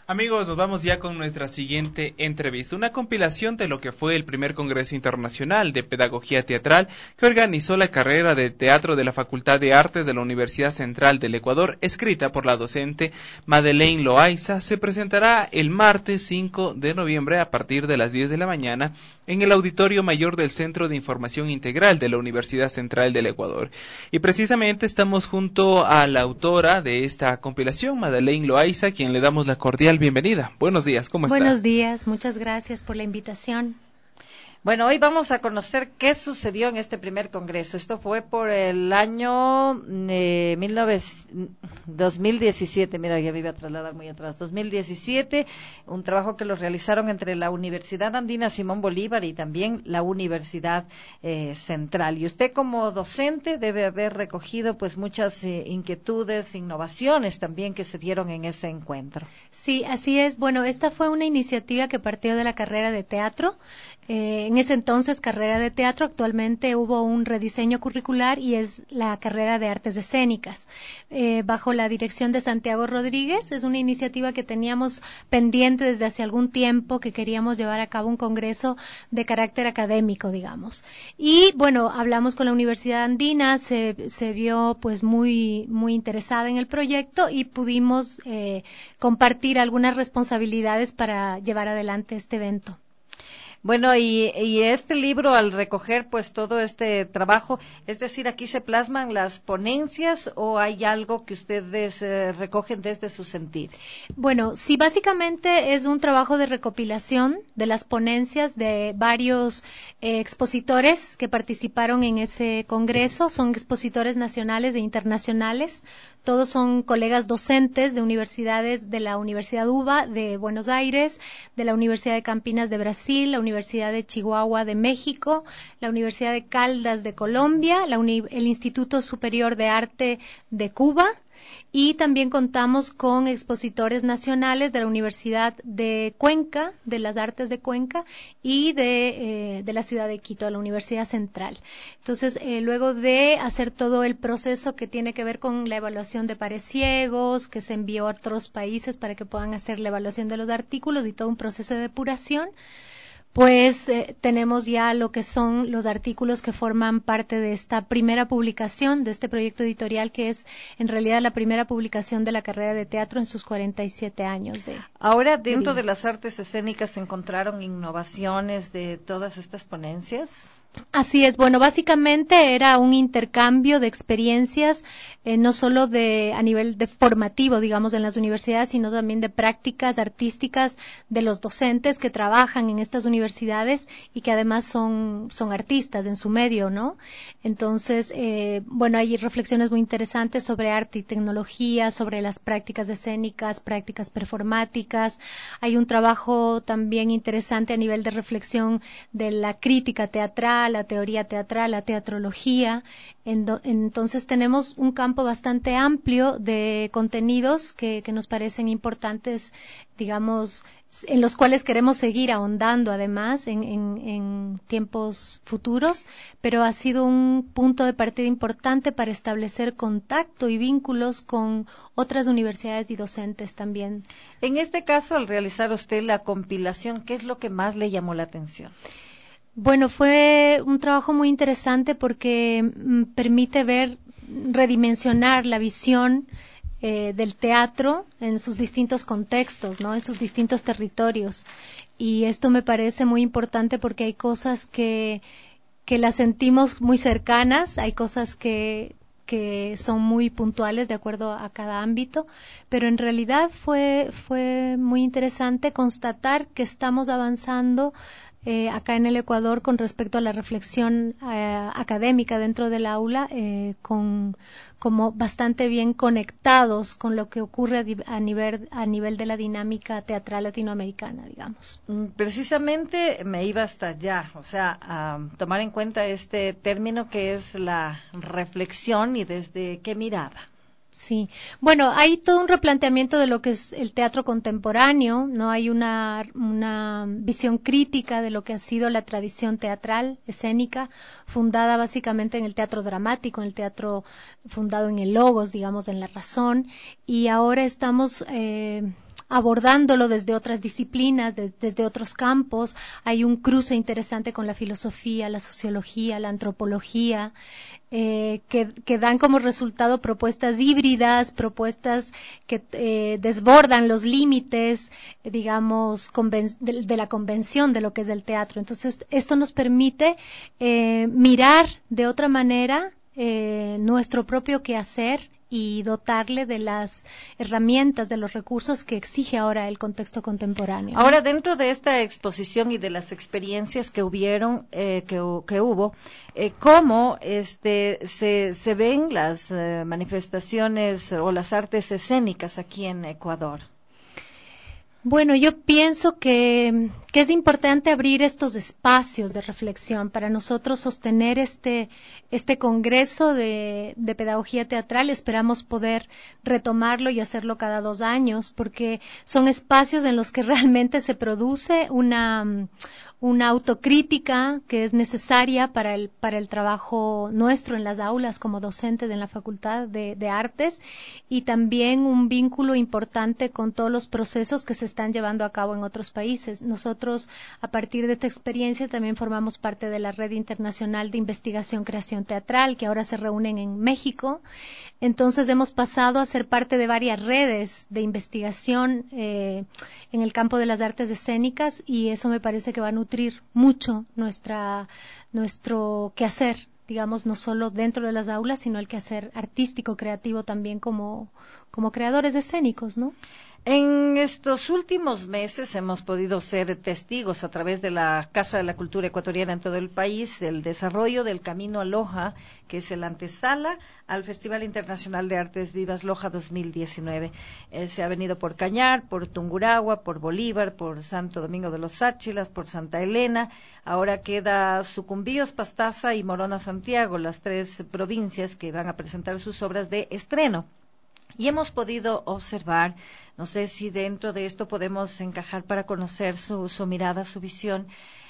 Amigos, nos vamos ya con nuestra siguiente entrevista, una compilación de lo que fue el primer Congreso Internacional de Pedagogía Teatral que organizó la carrera de teatro de la Facultad de Artes de la Universidad Central del Ecuador, escrita por la docente Madeleine Loaiza. Se presentará el martes 5 de noviembre a partir de las 10 de la mañana en el Auditorio Mayor del Centro de Información Integral de la Universidad Central del Ecuador. Y precisamente estamos junto a la autora de esta compilación, Madeleine Loaiza, quien le damos la cordial bienvenida. Buenos días, ¿cómo está? Buenos días, muchas gracias por la invitación. Bueno, hoy vamos a conocer qué sucedió en este primer congreso. Esto fue por el año 2017, mira, ya me iba a trasladar muy atrás, 2017, un trabajo que lo realizaron entre la Universidad Andina Simón Bolívar y también la Universidad Central. Y usted como docente debe haber recogido pues muchas inquietudes, innovaciones también que se dieron en ese encuentro. Sí, así es. Bueno, esta fue una iniciativa que partió de la carrera de teatro. En ese entonces, carrera de teatro, actualmente hubo un rediseño curricular y es la carrera de artes escénicas, bajo la dirección de Santiago Rodríguez. Es una iniciativa que teníamos pendiente desde hace algún tiempo, que queríamos llevar a cabo un congreso de carácter académico, digamos. Y bueno, hablamos con la Universidad Andina, se vio pues muy interesada en el proyecto y pudimos compartir algunas responsabilidades para llevar adelante este evento. Bueno, y este libro, al recoger pues todo este trabajo, es decir, aquí se plasman las ponencias o hay algo que ustedes recogen desde su sentir. Bueno, sí, básicamente es un trabajo de recopilación de las ponencias de varios expositores que participaron en ese congreso. Son expositores nacionales e internacionales. Todos son colegas docentes de universidades, de la Universidad UBA de Buenos Aires, de la Universidad de Campinas de Brasil, la Universidad de Chihuahua de México, la Universidad de Caldas de Colombia, el Instituto Superior de Arte de Cuba, y también contamos con expositores nacionales de la Universidad de Cuenca, de las Artes de Cuenca, y de la ciudad de Quito, de la Universidad Central. Entonces, luego de hacer todo el proceso que tiene que ver con la evaluación de pares ciegos, que se envió a otros países para que puedan hacer la evaluación de los artículos y todo un proceso de depuración, pues tenemos ya lo que son los artículos que forman parte de esta primera publicación, de este proyecto editorial, que es en realidad la primera publicación de la carrera de teatro en sus 47 años de Ahora, dentro de las artes escénicas, ¿se encontraron innovaciones de todas estas ponencias? Así es, bueno, básicamente era un intercambio de experiencias, no solo a nivel de formativo, digamos, en las universidades, sino también de prácticas artísticas de los docentes que trabajan en estas universidades y que además son artistas en su medio, ¿no? Entonces, bueno, hay reflexiones muy interesantes sobre arte y tecnología, sobre las prácticas escénicas, prácticas performáticas. Hay un trabajo también interesante a nivel de reflexión de la crítica teatral, la teoría teatral, la teatrología. Entonces tenemos un campo bastante amplio de contenidos que nos parecen importantes, digamos, en los cuales queremos seguir ahondando además en tiempos futuros, pero ha sido un punto de partida importante para establecer contacto y vínculos con otras universidades y docentes también. En este caso, al realizar usted la compilación, ¿qué es lo que más le llamó la atención? Bueno, fue un trabajo muy interesante porque permite redimensionar la visión del teatro en sus distintos contextos, ¿no? En sus distintos territorios. Y esto me parece muy importante porque hay cosas que las sentimos muy cercanas, hay cosas que son muy puntuales de acuerdo a cada ámbito, pero en realidad fue muy interesante constatar que estamos avanzando acá en el Ecuador con respecto a la reflexión académica dentro del aula, como bastante bien conectados con lo que ocurre a nivel de la dinámica teatral latinoamericana, digamos. Precisamente me iba hasta allá, o sea, a tomar en cuenta este término que es la reflexión y desde qué mirada. Sí, bueno, hay todo un replanteamiento de lo que es el teatro contemporáneo, ¿no? Hay una visión crítica de lo que ha sido la tradición teatral, escénica, fundada básicamente en el teatro dramático, en el teatro fundado en el logos, digamos, en la razón, y ahora estamos abordándolo desde otras disciplinas, desde otros campos. Hay un cruce interesante con la filosofía, la sociología, la antropología, que dan como resultado propuestas híbridas, propuestas que desbordan los límites, digamos, de la convención de lo que es el teatro. Entonces, esto nos permite mirar de otra manera nuestro propio quehacer y dotarle de las herramientas, de los recursos que exige ahora el contexto contemporáneo. Ahora, dentro de esta exposición y de las experiencias que hubieron, que hubo, ¿cómo se ven las manifestaciones o las artes escénicas aquí en Ecuador? Bueno, yo pienso que es importante abrir estos espacios de reflexión para nosotros sostener este congreso de pedagogía teatral. Esperamos poder retomarlo y hacerlo cada 2 años, porque son espacios en los que realmente se produce una autocrítica que es necesaria para el trabajo nuestro en las aulas como docentes en la Facultad de Artes, y también un vínculo importante con todos los procesos que se están llevando a cabo en otros países. Nosotros, a partir de esta experiencia, también formamos parte de la Red Internacional de Investigación Creación Teatral, que ahora se reúnen en México. Entonces hemos pasado a ser parte de varias redes de investigación en el campo de las artes escénicas, y eso me parece que va a nutrir mucho nuestro quehacer, digamos, no solo dentro de las aulas, sino el quehacer artístico, creativo también como creadores escénicos, ¿no? En estos últimos meses hemos podido ser testigos a través de la Casa de la Cultura Ecuatoriana en todo el país del desarrollo del Camino a Loja, que es el antesala al Festival Internacional de Artes Vivas Loja 2019. Se ha venido por Cañar, por Tungurahua, por Bolívar, por Santo Domingo de los Áchilas, por Santa Elena. Ahora queda Sucumbíos, Pastaza y Morona Santiago, las 3 provincias que van a presentar sus obras de estreno. Y hemos podido observar, no sé si dentro de esto podemos encajar para conocer su mirada, su visión.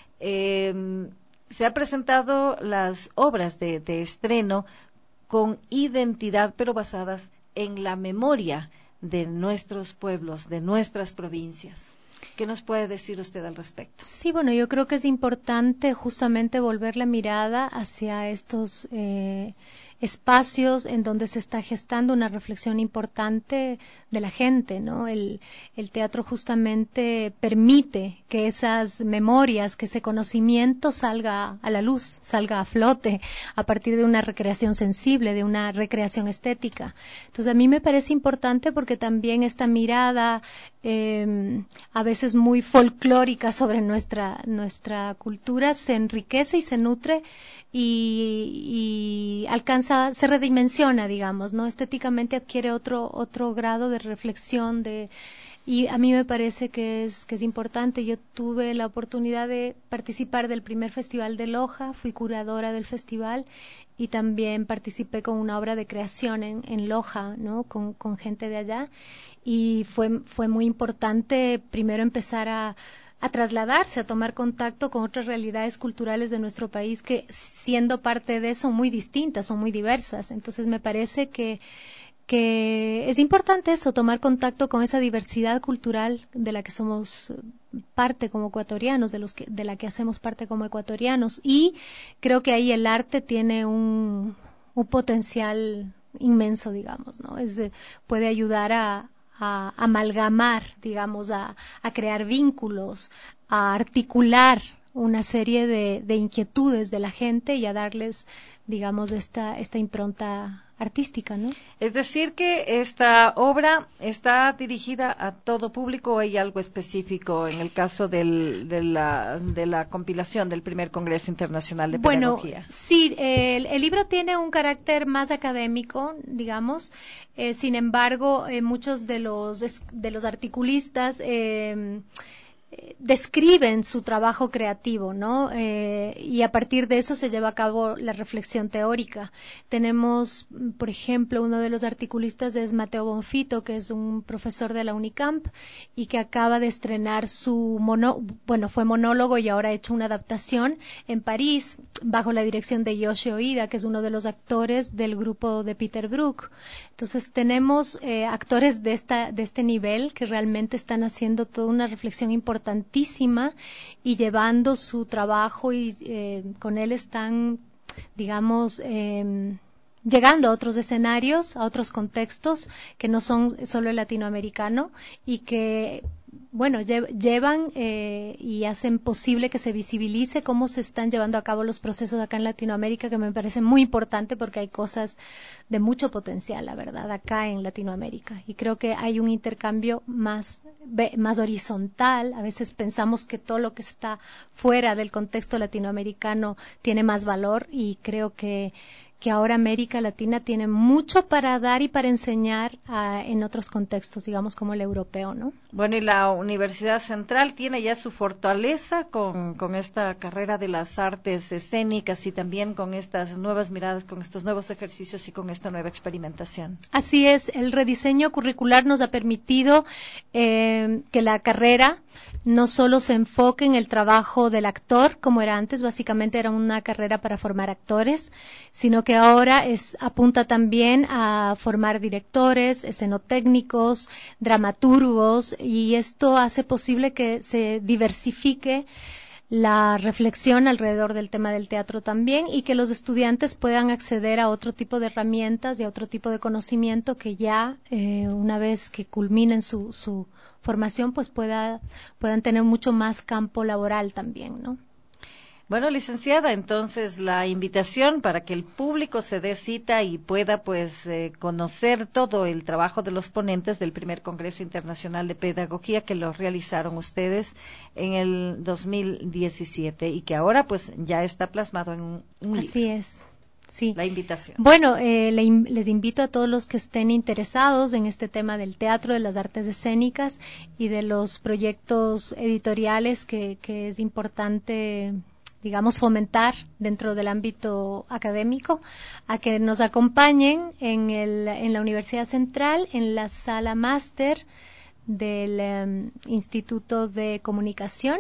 Se han presentado las obras de estreno con identidad, pero basadas en la memoria de nuestros pueblos, de nuestras provincias. ¿Qué nos puede decir usted al respecto? Sí, bueno, yo creo que es importante justamente volver la mirada hacia estos espacios en donde se está gestando una reflexión importante de la gente, ¿no? El teatro justamente permite que esas memorias, que ese conocimiento salga a la luz, salga a flote a partir de una recreación sensible, de una recreación estética. Entonces, a mí me parece importante porque también esta mirada a veces muy folclórica sobre nuestra cultura se enriquece y se nutre y alcanza, se redimensiona, digamos, ¿no? Estéticamente adquiere otro grado de reflexión, y a mí me parece que es importante. Yo tuve la oportunidad de participar del primer festival de Loja, fui curadora del festival y también participé con una obra de creación en Loja, ¿no? Con gente de allá, y fue muy importante primero empezar a trasladarse, a tomar contacto con otras realidades culturales de nuestro país que, siendo parte de eso, son muy distintas, son muy diversas. Entonces me parece que es importante eso, tomar contacto con esa diversidad cultural de la que somos parte como ecuatorianos, de la que hacemos parte como ecuatorianos, y creo que ahí el arte tiene un potencial inmenso, digamos, ¿no? Puede ayudar a amalgamar, digamos, a crear vínculos, a articular una serie de inquietudes de la gente y a darles, digamos, esta impronta artística, ¿no? Es decir, que esta obra está dirigida a todo público, ¿o hay algo específico en el caso de la compilación del primer Congreso Internacional de Pedagogía? Bueno, sí, el libro tiene un carácter más académico, digamos. Sin embargo, muchos de los articulistas describen su trabajo creativo, ¿no? Y a partir de eso se lleva a cabo la reflexión teórica. Tenemos, por ejemplo, uno de los articulistas es Mateo Bonfito, que es un profesor de la Unicamp y que acaba de estrenar fue monólogo y ahora ha hecho una adaptación en París bajo la dirección de Yoshi Oida, que es uno de los actores del grupo de Peter Brook. Entonces tenemos actores de este nivel que realmente están haciendo toda una reflexión importantísima y llevando su trabajo y con él están, digamos, llegando a otros escenarios, a otros contextos que no son solo el latinoamericano y que, bueno, llevan y hacen posible que se visibilice cómo se están llevando a cabo los procesos acá en Latinoamérica, que me parece muy importante porque hay cosas de mucho potencial, la verdad, acá en Latinoamérica. Y creo que hay un intercambio más horizontal. A veces pensamos que todo lo que está fuera del contexto latinoamericano tiene más valor y creo que ahora América Latina tiene mucho para dar y para enseñar en otros contextos, digamos como el europeo, ¿no? Bueno, y la Universidad Central tiene ya su fortaleza con esta carrera de las artes escénicas y también con estas nuevas miradas, con estos nuevos ejercicios y con esta nueva experimentación. Así es, el rediseño curricular nos ha permitido que la carrera no solo se enfoque en el trabajo del actor, como era antes, básicamente era una carrera para formar actores, sino que ahora apunta también a formar directores, escenotécnicos, dramaturgos, y esto hace posible que se diversifique la reflexión alrededor del tema del teatro también y que los estudiantes puedan acceder a otro tipo de herramientas y a otro tipo de conocimiento que ya una vez que culminen su formación pues puedan tener mucho más campo laboral también, ¿no? Bueno, licenciada, entonces la invitación para que el público se dé cita y pueda conocer todo el trabajo de los ponentes del primer Congreso Internacional de Pedagogía que lo realizaron ustedes en el 2017 y que ahora pues ya está plasmado en un libro. Así es. Sí. La invitación. Bueno, les invito a todos los que estén interesados en este tema del teatro, de las artes escénicas y de los proyectos editoriales que es importante, digamos, fomentar dentro del ámbito académico, a que nos acompañen en la Universidad Central, en la sala máster del Instituto de Comunicación,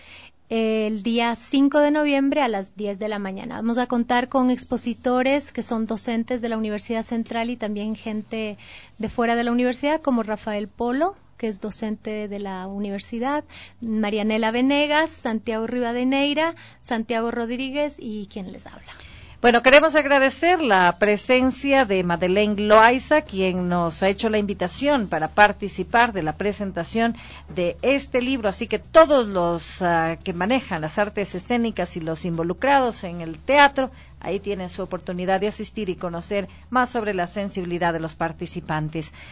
el día 5 de noviembre a las 10 de la mañana. Vamos a contar con expositores que son docentes de la Universidad Central y también gente de fuera de la universidad, como Rafael Polo, que es docente de la universidad, Marianela Venegas, Santiago Rivadeneira, Santiago Rodríguez y quien les habla. Bueno, queremos agradecer la presencia de Madeleine Loaiza, quien nos ha hecho la invitación para participar de la presentación de este libro. Así que todos los que manejan las artes escénicas y los involucrados en el teatro, ahí tienen su oportunidad de asistir y conocer más sobre la sensibilidad de los participantes.